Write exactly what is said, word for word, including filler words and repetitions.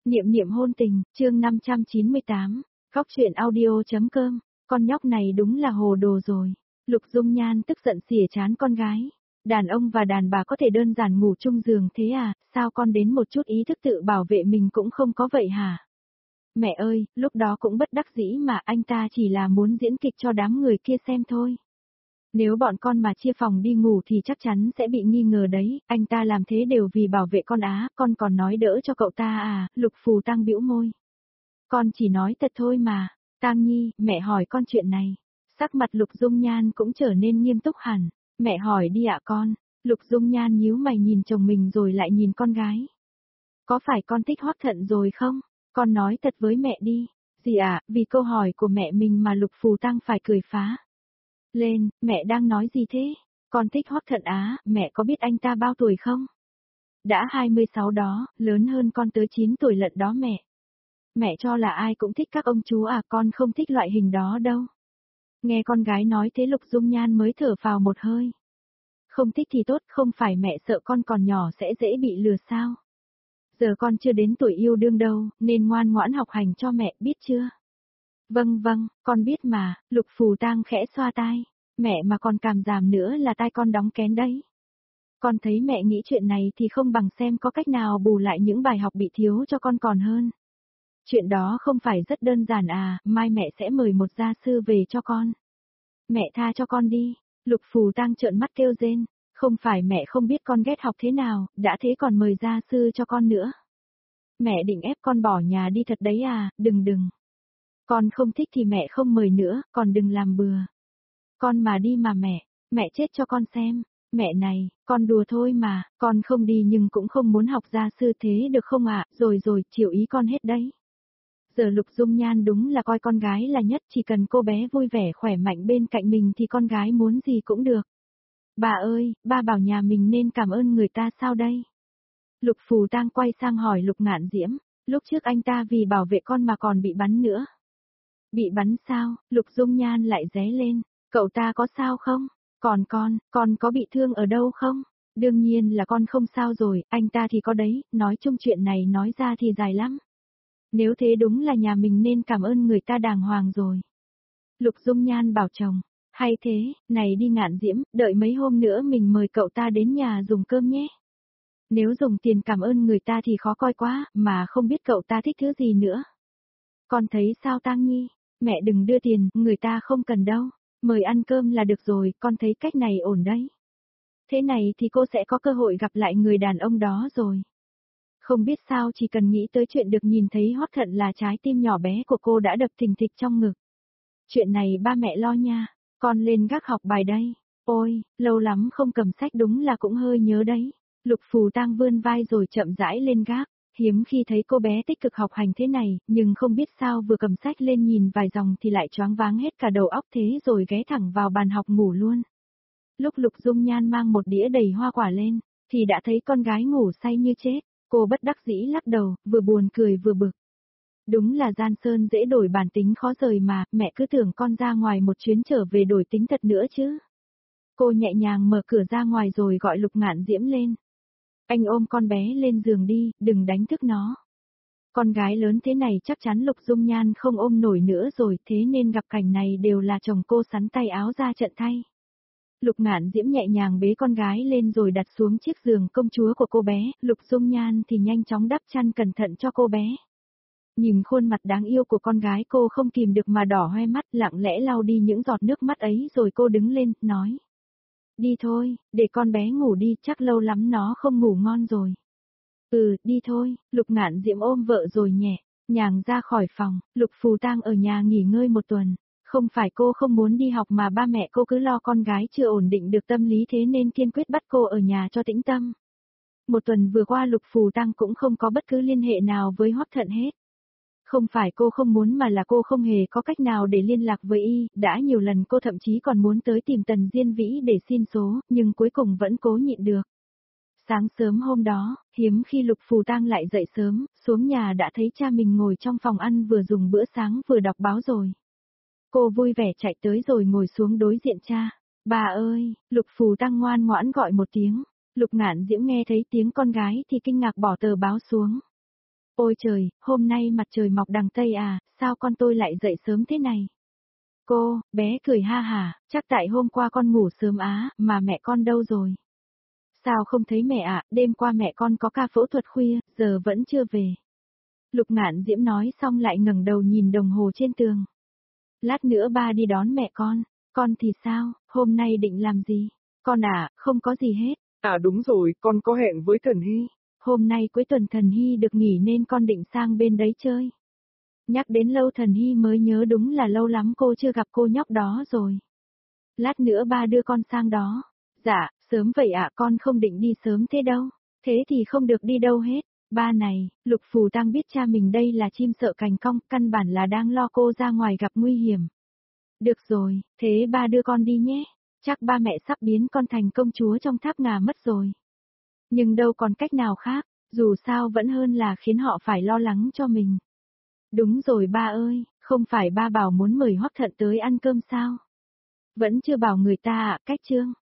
Niệm niệm hôn tình, chương năm trăm chín mươi tám, Góc truyện audio.com, con nhóc này đúng là hồ đồ rồi. Lục Dung Nhan tức giận xỉa chán con gái. Đàn ông và đàn bà có thể đơn giản ngủ chung giường thế à, sao con đến một chút ý thức tự bảo vệ mình cũng không có vậy hả? Mẹ ơi, lúc đó cũng bất đắc dĩ mà anh ta chỉ là muốn diễn kịch cho đám người kia xem thôi. Nếu bọn con mà chia phòng đi ngủ thì chắc chắn sẽ bị nghi ngờ đấy, anh ta làm thế đều vì bảo vệ con á, con còn nói đỡ cho cậu ta à, Lục Phù Tăng bĩu môi. Con chỉ nói thật thôi mà, Tang Nhi, mẹ hỏi con chuyện này. Sắc mặt Lục Dung Nhan cũng trở nên nghiêm túc hẳn, mẹ hỏi đi ạ con. Lục Dung Nhan nhíu mày nhìn chồng mình rồi lại nhìn con gái. Có phải con thích Hoắc Thận rồi không? Con nói thật với mẹ đi. Gì ạ, à, vì câu hỏi của mẹ mình mà Lục Phù Tăng phải cười phá lên, mẹ đang nói gì thế? Con thích Hoắc Thận á, mẹ có biết anh ta bao tuổi không? Đã hai mươi sáu đó, lớn hơn con tới chín tuổi lận đó mẹ. Mẹ cho là ai cũng thích các ông chú à, con không thích loại hình đó đâu. Nghe con gái nói thế Lục Dung Nhan mới thở phào một hơi. Không thích thì tốt, không phải mẹ sợ con còn nhỏ sẽ dễ bị lừa sao? Giờ con chưa đến tuổi yêu đương đâu, nên ngoan ngoãn học hành cho mẹ, biết chưa? Vâng vâng, con biết mà, Lục Phù Tang khẽ xoa tai. Mẹ mà còn càm giảm nữa là tai con đóng kén đấy. Con thấy mẹ nghĩ chuyện này thì không bằng xem có cách nào bù lại những bài học bị thiếu cho con còn hơn. Chuyện đó không phải rất đơn giản à, mai mẹ sẽ mời một gia sư về cho con. Mẹ tha cho con đi, Lục Phù Tang trợn mắt kêu rên, không phải mẹ không biết con ghét học thế nào, đã thế còn mời gia sư cho con nữa. Mẹ định ép con bỏ nhà đi thật đấy à, đừng đừng. Con không thích thì mẹ không mời nữa, còn đừng làm bừa. Con mà đi mà mẹ, mẹ chết cho con xem. Mẹ này, con đùa thôi mà, con không đi nhưng cũng không muốn học gia sư thế được không ạ, à? Rồi rồi, chịu ý con hết đấy. Giờ Lục Dung Nhan đúng là coi con gái là nhất, chỉ cần cô bé vui vẻ khỏe mạnh bên cạnh mình thì con gái muốn gì cũng được. Bà ơi, ba bảo nhà mình nên cảm ơn người ta sao đây? Lục Phù Tang quay sang hỏi Lục Ngạn Diễm, lúc trước anh ta vì bảo vệ con mà còn bị bắn nữa. Bị bắn sao? Lục Dung Nhan lại ré lên, cậu ta có sao không? Còn con, con có bị thương ở đâu không? Đương nhiên là con không sao rồi, anh ta thì có đấy, nói chung chuyện này nói ra thì dài lắm. Nếu thế đúng là nhà mình nên cảm ơn người ta đàng hoàng rồi. Lục Dung Nhan bảo chồng, hay thế, này đi Ngạn Diễm, đợi mấy hôm nữa mình mời cậu ta đến nhà dùng cơm nhé. Nếu dùng tiền cảm ơn người ta thì khó coi quá, mà không biết cậu ta thích thứ gì nữa. Con thấy sao Tang Nhi? Mẹ đừng đưa tiền, người ta không cần đâu. Mời ăn cơm là được rồi, con thấy cách này ổn đấy. Thế này thì cô sẽ có cơ hội gặp lại người đàn ông đó rồi. Không biết sao chỉ cần nghĩ tới chuyện được nhìn thấy Hoắc Thận là trái tim nhỏ bé của cô đã đập thình thịch trong ngực. Chuyện này ba mẹ lo nha, con lên gác học bài đây. Ôi, lâu lắm không cầm sách đúng là cũng hơi nhớ đấy. Lục Phù Tang vươn vai rồi chậm rãi lên gác. Hiếm khi thấy cô bé tích cực học hành thế này, nhưng không biết sao vừa cầm sách lên nhìn vài dòng thì lại choáng váng hết cả đầu óc thế rồi ghé thẳng vào bàn học ngủ luôn. Lúc Lục Dung Nhan mang một đĩa đầy hoa quả lên, thì đã thấy con gái ngủ say như chết, cô bất đắc dĩ lắc đầu, vừa buồn cười vừa bực. Đúng là gian sơn dễ đổi bản tính khó rời mà, mẹ cứ tưởng con ra ngoài một chuyến trở về đổi tính thật nữa chứ. Cô nhẹ nhàng mở cửa ra ngoài rồi gọi Lục Ngạn Diễm lên. Anh ôm con bé lên giường đi, đừng đánh thức nó. Con gái lớn thế này chắc chắn Lục Dung Nhan không ôm nổi nữa rồi, thế nên gặp cảnh này đều là chồng cô sắn tay áo ra trận thay. Lục Ngạn Diễm nhẹ nhàng bế con gái lên rồi đặt xuống chiếc giường công chúa của cô bé, Lục Dung Nhan thì nhanh chóng đắp chăn cẩn thận cho cô bé. Nhìn khuôn mặt đáng yêu của con gái cô không kìm được mà đỏ hoe mắt, lặng lẽ lau đi những giọt nước mắt ấy rồi cô đứng lên, nói. Đi thôi, để con bé ngủ đi, chắc lâu lắm nó không ngủ ngon rồi. Ừ, đi thôi, Lục Ngạn Diễm ôm vợ rồi nhẹ nhàng ra khỏi phòng. Lục Phù Tang ở nhà nghỉ ngơi một tuần. Không phải cô không muốn đi học mà ba mẹ cô cứ lo con gái chưa ổn định được tâm lý thế nên kiên quyết bắt cô ở nhà cho tĩnh tâm. Một tuần vừa qua Lục Phù Tang cũng không có bất cứ liên hệ nào với Hoắc Thận hết. Không phải cô không muốn mà là cô không hề có cách nào để liên lạc với y, đã nhiều lần cô thậm chí còn muốn tới tìm Tần Diên Vĩ để xin số, nhưng cuối cùng vẫn cố nhịn được. Sáng sớm hôm đó, hiếm khi Lục Phù Tang lại dậy sớm, xuống nhà đã thấy cha mình ngồi trong phòng ăn vừa dùng bữa sáng vừa đọc báo rồi. Cô vui vẻ chạy tới rồi ngồi xuống đối diện cha. Bà ơi, Lục Phù Tang ngoan ngoãn gọi một tiếng. Lục Ngạn Diễm nghe thấy tiếng con gái thì kinh ngạc bỏ tờ báo xuống. Ôi trời, hôm nay mặt trời mọc đằng Tây à, sao con tôi lại dậy sớm thế này? Cô, bé cười ha hả, chắc tại hôm qua con ngủ sớm á, mà mẹ con đâu rồi? Sao không thấy mẹ ạ, đêm qua mẹ con có ca phẫu thuật khuya, giờ vẫn chưa về. Lục Ngạn Diễm nói xong lại ngẩng đầu nhìn đồng hồ trên tường. Lát nữa ba đi đón mẹ con, con thì sao, hôm nay định làm gì? Con à, không có gì hết. À đúng rồi, con có hẹn với Thần Hy. Hôm nay cuối tuần Thần Hy được nghỉ nên con định sang bên đấy chơi. Nhắc đến lâu Thần Hy mới nhớ đúng là lâu lắm cô chưa gặp cô nhóc đó rồi. Lát nữa ba đưa con sang đó. Dạ, sớm vậy ạ, con không định đi sớm thế đâu. Thế thì không được đi đâu hết. Ba này, Lục Phù Tang biết cha mình đây là chim sợ cành cong, căn bản là đang lo cô ra ngoài gặp nguy hiểm. Được rồi, thế ba đưa con đi nhé. Chắc ba mẹ sắp biến con thành công chúa trong tháp ngà mất rồi. Nhưng đâu còn cách nào khác, dù sao vẫn hơn là khiến họ phải lo lắng cho mình. Đúng rồi ba ơi, không phải ba bảo muốn mời Hoắc Thận tới ăn cơm sao? Vẫn chưa bảo người ta ạ, cách chương.